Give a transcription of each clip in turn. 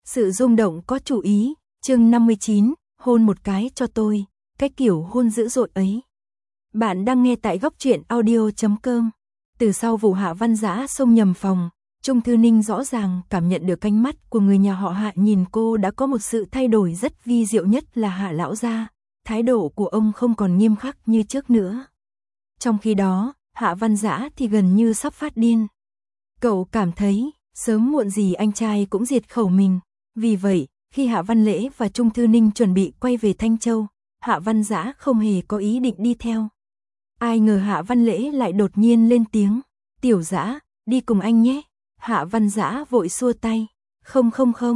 Sự rung động có chủ ý, chương 59, hôn một cái cho tôi, cái kiểu hôn dữ dội ấy. Bạn đang nghe tại góc truyện audio.com. Từ sau vụ Hạ Văn Dã xông nhầm phòng, Trung Thư Ninh rõ ràng cảm nhận được ánh mắt của người nhà họ Hạ nhìn cô đã có một sự thay đổi rất vi diệu, nhất là Hạ lão gia, thái độ của ông không còn nghiêm khắc như trước nữa. Trong khi đó, Hạ Văn Dã thì gần như sắp phát điên. Cậu cảm thấy, sớm muộn gì anh trai cũng diệt khẩu mình. Vì vậy, khi Hạ Văn Lễ và Trung Thư Ninh chuẩn bị quay về Thanh Châu, Hạ Văn Dã không hề có ý định đi theo. Ai ngờ Hạ Văn Lễ lại đột nhiên lên tiếng, "Tiểu Dã, đi cùng anh nhé." Hạ Văn Dã vội xua tay, "Không,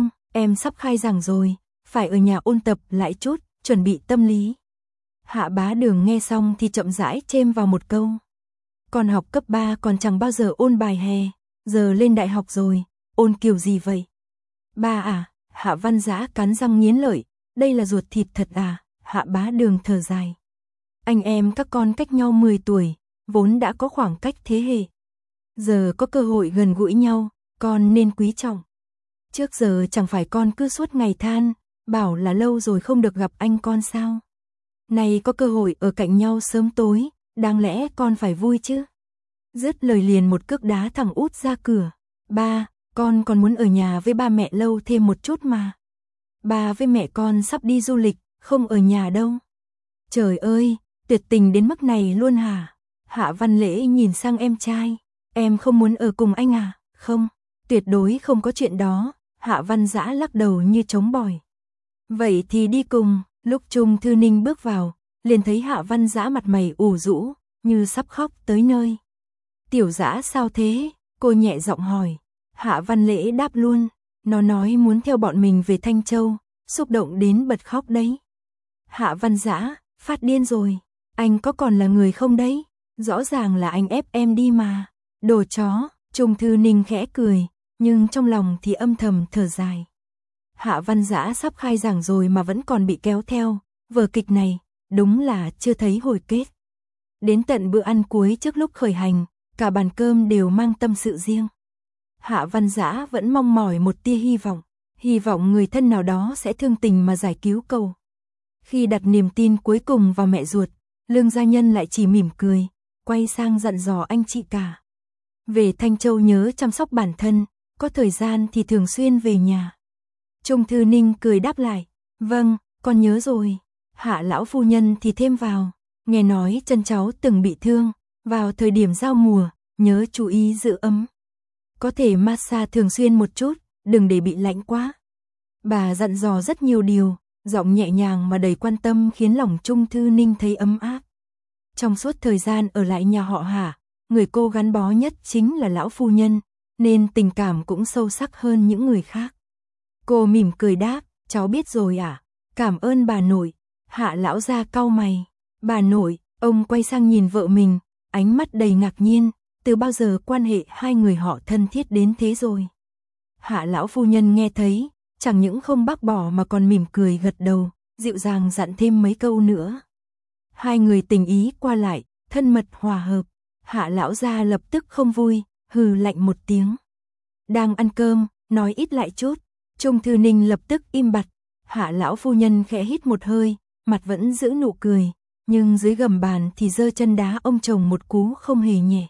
em sắp khai giảng rồi, phải ở nhà ôn tập lại chút, chuẩn bị tâm lý." Hạ Bá Đường nghe xong thì chậm rãi chêm vào một câu, "Còn học cấp 3 còn chẳng bao giờ ôn bài hè, giờ lên đại học rồi, ôn kiểu gì vậy?" "Ba à?" Hạ Văn Dã cắn răng nghiến lợi, "Đây là ruột thịt thật à?" Hạ Bá Đường thở dài, "Anh em các con cách nhau 10 tuổi, vốn đã có khoảng cách thế hệ. Giờ có cơ hội gần gũi nhau, con nên quý trọng. Trước giờ chẳng phải con cứ suốt ngày than, bảo là lâu rồi không được gặp anh con sao? Nay có cơ hội ở cạnh nhau sớm tối, đáng lẽ con phải vui chứ." Dứt lời liền một cước đá thẳng út ra cửa. "Ba, con còn muốn ở nhà với ba mẹ lâu thêm một chút mà. Ba với mẹ con sắp đi du lịch, không ở nhà đâu." "Trời ơi, tuyệt tình đến mức này luôn hả?" Hạ Văn Lễ nhìn sang em trai, "Em không muốn ở cùng anh à?" "Không, tuyệt đối không có chuyện đó." Hạ Văn Dã lắc đầu như trống bỏi. "Vậy thì đi cùng." Lúc Trung Thư Ninh bước vào, liền thấy Hạ Văn Dã mặt mày ủ rũ, như sắp khóc tới nơi. "Tiểu Dã sao thế?" Cô nhẹ giọng hỏi. Hạ Văn Lễ đáp luôn, "Nó nói muốn theo bọn mình về Thanh Châu, xúc động đến bật khóc đấy." Hạ Văn Dã, phát điên rồi, anh có còn là người không đấy? Rõ ràng là anh ép em đi mà. Đồ chó. Trung Thư Ninh khẽ cười, nhưng trong lòng thì âm thầm thở dài. Hạ Văn Dã sắp khai giảng rồi mà vẫn còn bị kéo theo, vở kịch này, đúng là chưa thấy hồi kết. Đến tận bữa ăn cuối trước lúc khởi hành, cả bàn cơm đều mang tâm sự riêng. Hạ Văn Dã vẫn mong mỏi một tia hy vọng người thân nào đó sẽ thương tình mà giải cứu cậu. Khi đặt niềm tin cuối cùng vào mẹ ruột, Lương gia nhân lại chỉ mỉm cười, quay sang dặn dò anh chị cả. Về Thanh Châu nhớ chăm sóc bản thân, có thời gian thì thường xuyên về nhà. Trung Thư Ninh cười đáp lại, "Vâng, con nhớ rồi." Hạ lão phu nhân thì thêm vào, "Nghe nói chân cháu từng bị thương, vào thời điểm giao mùa, nhớ chú ý giữ ấm. Có thể massage thường xuyên một chút, đừng để bị lạnh quá." Bà dặn dò rất nhiều điều, giọng nhẹ nhàng mà đầy quan tâm khiến lòng Trung Thư Ninh thấy ấm áp. Trong suốt thời gian ở lại nhà họ Hạ, người cô gắn bó nhất chính là lão phu nhân, nên tình cảm cũng sâu sắc hơn những người khác. Cô mỉm cười đáp, "Cháu biết rồi ạ. Cảm ơn bà nội." Hạ lão gia cau mày, "Bà nội?" Ông quay sang nhìn vợ mình, ánh mắt đầy ngạc nhiên, từ bao giờ quan hệ hai người họ thân thiết đến thế rồi. Hạ lão phu nhân nghe thấy, chẳng những không bác bỏ mà còn mỉm cười gật đầu, dịu dàng dặn thêm mấy câu nữa. Hai người tình ý qua lại, thân mật hòa hợp. Hạ lão gia lập tức không vui, hừ lạnh một tiếng. Đang ăn cơm, nói ít lại chút. Trung Thư Ninh lập tức im bặt. Hạ lão phu nhân khẽ hít một hơi, mặt vẫn giữ nụ cười, nhưng dưới gầm bàn thì giơ chân đá ông chồng một cú không hề nhẹ.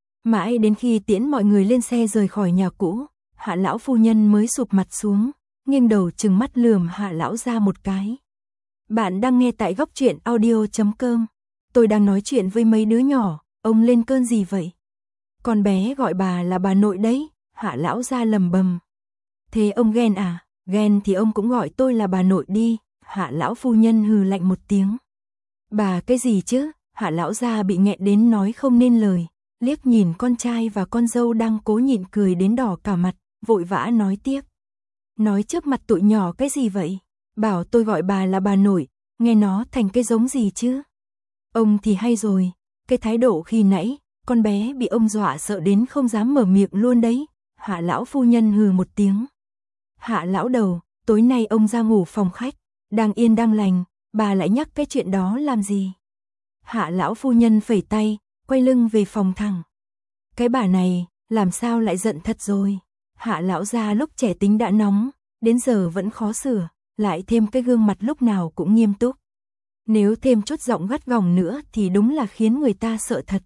Mãi đến khi tiễn mọi người lên xe rời khỏi nhà cũ, Hạ lão phu nhân mới sụp mặt xuống, nghiêng đầu trừng mắt lườm Hạ lão gia một cái. Bạn đang nghe tại góc truyện audio.com. Tôi đang nói chuyện với mấy đứa nhỏ, ông lên cơn gì vậy? Con bé gọi bà là bà nội đấy. Hạ lão gia lầm bầm. Thế ông ghen à? Ghen thì ông cũng gọi tôi là bà nội đi. Hạ lão phu nhân hừ lạnh một tiếng. Bà cái gì chứ? Hạ lão gia bị nghẹn đến nói không nên lời, liếc nhìn con trai và con dâu đang cố nhịn cười đến đỏ cả mặt, vội vã nói tiếp. Nói trước mặt tụi nhỏ cái gì vậy? Bảo tôi gọi bà là bà nội, nghe nó thành cái giống gì chứ? Ông thì hay rồi, cái thái độ khi nãy, con bé bị ông dọa sợ đến không dám mở miệng luôn đấy. Hạ lão phu nhân hừ một tiếng. Hạ lão đầu, tối nay ông ra ngủ phòng khách, đang yên đang lành, bà lại nhắc cái chuyện đó làm gì? Hạ lão phu nhân phẩy tay, quay lưng về phòng thẳng. Cái bà này, làm sao lại giận thật rồi? Hạ lão gia lúc trẻ tính đã nóng, đến giờ vẫn khó sửa, lại thêm cái gương mặt lúc nào cũng nghiêm túc. Nếu thêm chút giọng gắt gỏng nữa thì đúng là khiến người ta sợ thật.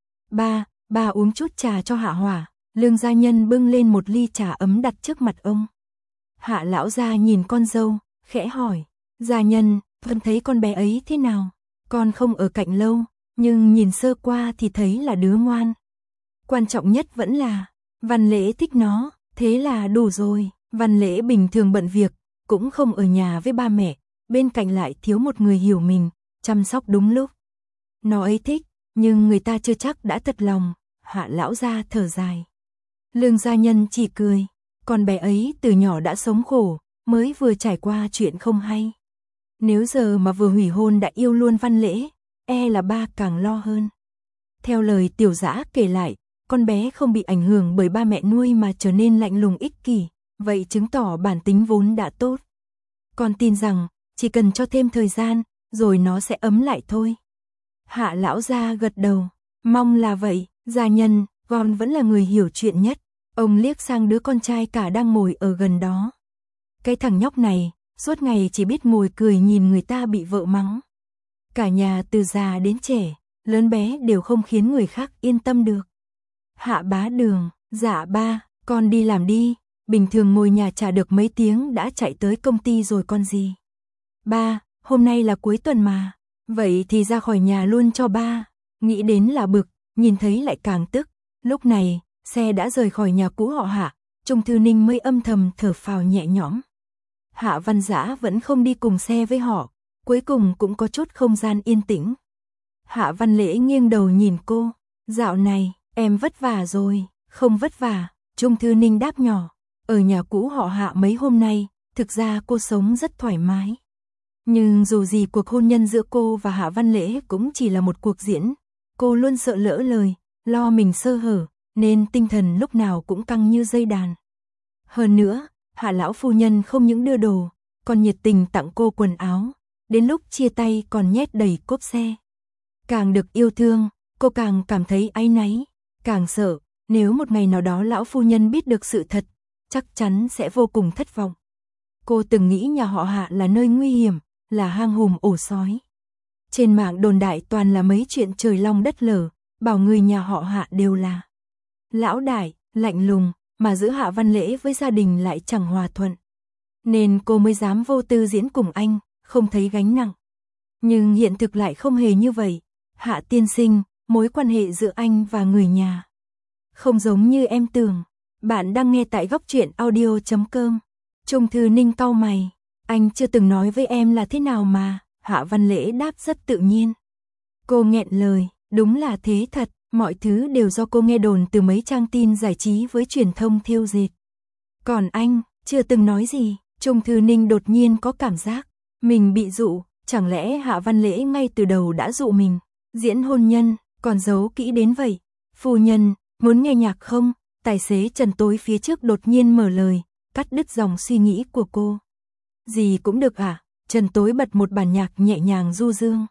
Ba uống chút trà cho Hạ Hỏa. Lương gia nhân bưng lên một ly trà ấm đặt trước mặt ông. Hạ lão gia nhìn con dâu, khẽ hỏi, gia nhân, Vân thấy con bé ấy thế nào? Con không ở cạnh lâu, nhưng nhìn sơ qua thì thấy là đứa ngoan. Quan trọng nhất vẫn là, Văn Lễ thích nó, thế là đủ rồi. Văn Lễ bình thường bận việc, cũng không ở nhà với ba mẹ, bên cạnh lại thiếu một người hiểu mình, chăm sóc đúng lúc. Nó ấy thích, nhưng người ta chưa chắc đã thật lòng. Hạ lão gia thở dài. Lương gia nhân chỉ cười, con bé ấy từ nhỏ đã sống khổ, mới vừa trải qua chuyện không hay. Nếu giờ mà vừa hủy hôn đã yêu luôn Văn Lễ, e là ba càng lo hơn. Theo lời Tiểu Dã kể lại, con bé không bị ảnh hưởng bởi ba mẹ nuôi mà trở nên lạnh lùng ích kỷ, vậy chứng tỏ bản tính vốn đã tốt. Con tin rằng, chỉ cần cho thêm thời gian, rồi nó sẽ ấm lại thôi. Hạ lão gia gật đầu, mong là vậy. Gia nhân, con vẫn là người hiểu chuyện nhất. Ông liếc sang đứa con trai cả đang ngồi ở gần đó. Cái thằng nhóc này, suốt ngày chỉ biết ngồi cười nhìn người ta bị vợ mắng. Cả nhà từ già đến trẻ, lớn bé đều không khiến người khác yên tâm được. Hạ Bá Đường, dạ ba, con đi làm đi, bình thường ngồi nhà chả được mấy tiếng đã chạy tới công ty rồi con gì. Ba, hôm nay là cuối tuần mà, vậy thì ra khỏi nhà luôn cho ba. Nghĩ đến là bực, nhìn thấy lại càng tức. Lúc này, xe đã rời khỏi nhà cũ họ Hạ, Trung Thư Ninh mới âm thầm thở phào nhẹ nhõm. Hạ Văn Dã vẫn không đi cùng xe với họ, cuối cùng cũng có chút không gian yên tĩnh. Hạ Văn Lễ nghiêng đầu nhìn cô, dạo này, em vất vả rồi, không vất vả, Trung Thư Ninh đáp nhỏ. Ở nhà cũ họ Hạ mấy hôm nay, thực ra cô sống rất thoải mái. Nhưng dù gì cuộc hôn nhân giữa cô và Hạ Văn Lễ cũng chỉ là một cuộc diễn. Cô luôn sợ lỡ lời, lo mình sơ hở, nên tinh thần lúc nào cũng căng như dây đàn. Hơn nữa, Hạ lão phu nhân không những đưa đồ, còn nhiệt tình tặng cô quần áo, đến lúc chia tay còn nhét đầy cốp xe. Càng được yêu thương, cô càng cảm thấy áy náy, càng sợ, nếu một ngày nào đó lão phu nhân biết được sự thật, chắc chắn sẽ vô cùng thất vọng. Cô từng nghĩ nhà họ Hạ là nơi nguy hiểm, là hang hùm ổ sói. Trên mạng đồn đại toàn là mấy chuyện trời long đất lở, bảo người nhà họ Hạ đều là lão đại, lạnh lùng, mà giữa Hạ Văn Lễ với gia đình lại chẳng hòa thuận. Nên cô mới dám vô tư diễn cùng anh, không thấy gánh nặng. Nhưng hiện thực lại không hề như vậy. Hạ tiên sinh, mối quan hệ giữa anh và người nhà không giống như em tưởng. Bạn đang nghe tại Góc Truyện Audio.com. Trung Thư Ninh cau mày, anh chưa từng nói với em là thế nào mà. Hạ Văn Lễ đáp rất tự nhiên. Cô nghẹn lời, đúng là thế thật, mọi thứ đều do cô nghe đồn từ mấy trang tin giải trí với truyền thông thêu dệt. Còn anh, chưa từng nói gì. Trung Thư Ninh đột nhiên có cảm giác mình bị dụ, chẳng lẽ Hạ Văn Lễ ngay từ đầu đã dụ mình, diễn hôn nhân, còn giấu kỹ đến vậy. Phu nhân, muốn nghe nhạc không? Tài xế Trần Tối phía trước đột nhiên mở lời, cắt đứt dòng suy nghĩ của cô. Gì cũng được à? Trần Tối bật một bản nhạc nhẹ nhàng du dương.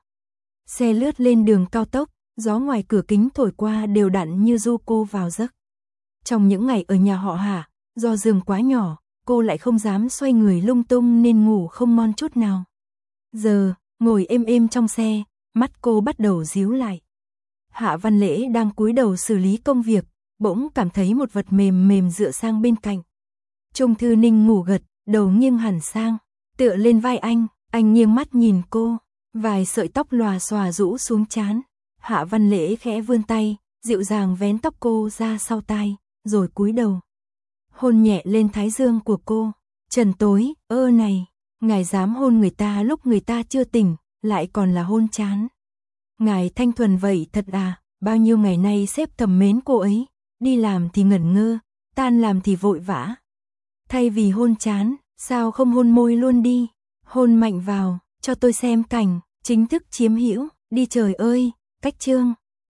Xe lướt lên đường cao tốc, gió ngoài cửa kính thổi qua đều đặn như du cô vào giấc. Trong những ngày ở nhà họ Hạ, do giường quá nhỏ, cô lại không dám xoay người lung tung nên ngủ không ngon chút nào. Giờ, ngồi êm êm trong xe, mắt cô bắt đầu díu lại. Hạ Văn Lễ đang cúi đầu xử lý công việc, bỗng cảm thấy một vật mềm mềm dựa sang bên cạnh. Trung Thư Ninh ngủ gật, đầu nghiêng hẳn sang, tựa lên vai anh nghiêng mắt nhìn cô, vài sợi tóc lòa xòa rũ xuống trán. Hạ Văn Lễ khẽ vươn tay, dịu dàng vén tóc cô ra sau tai, rồi cúi đầu. Hôn nhẹ lên thái dương của cô. Trần Tối, ơ này, ngài dám hôn người ta lúc người ta chưa tỉnh, lại còn là hôn chán. Ngài thanh thuần vậy thật à, bao nhiêu ngày nay sếp thầm mến cô ấy, đi làm thì ngẩn ngơ, tan làm thì vội vã. Thay vì hôn chán, sao không hôn môi luôn đi, hôn mạnh vào, cho tôi xem cảnh, chính thức chiếm hữu, đi trời ơi, cách chương.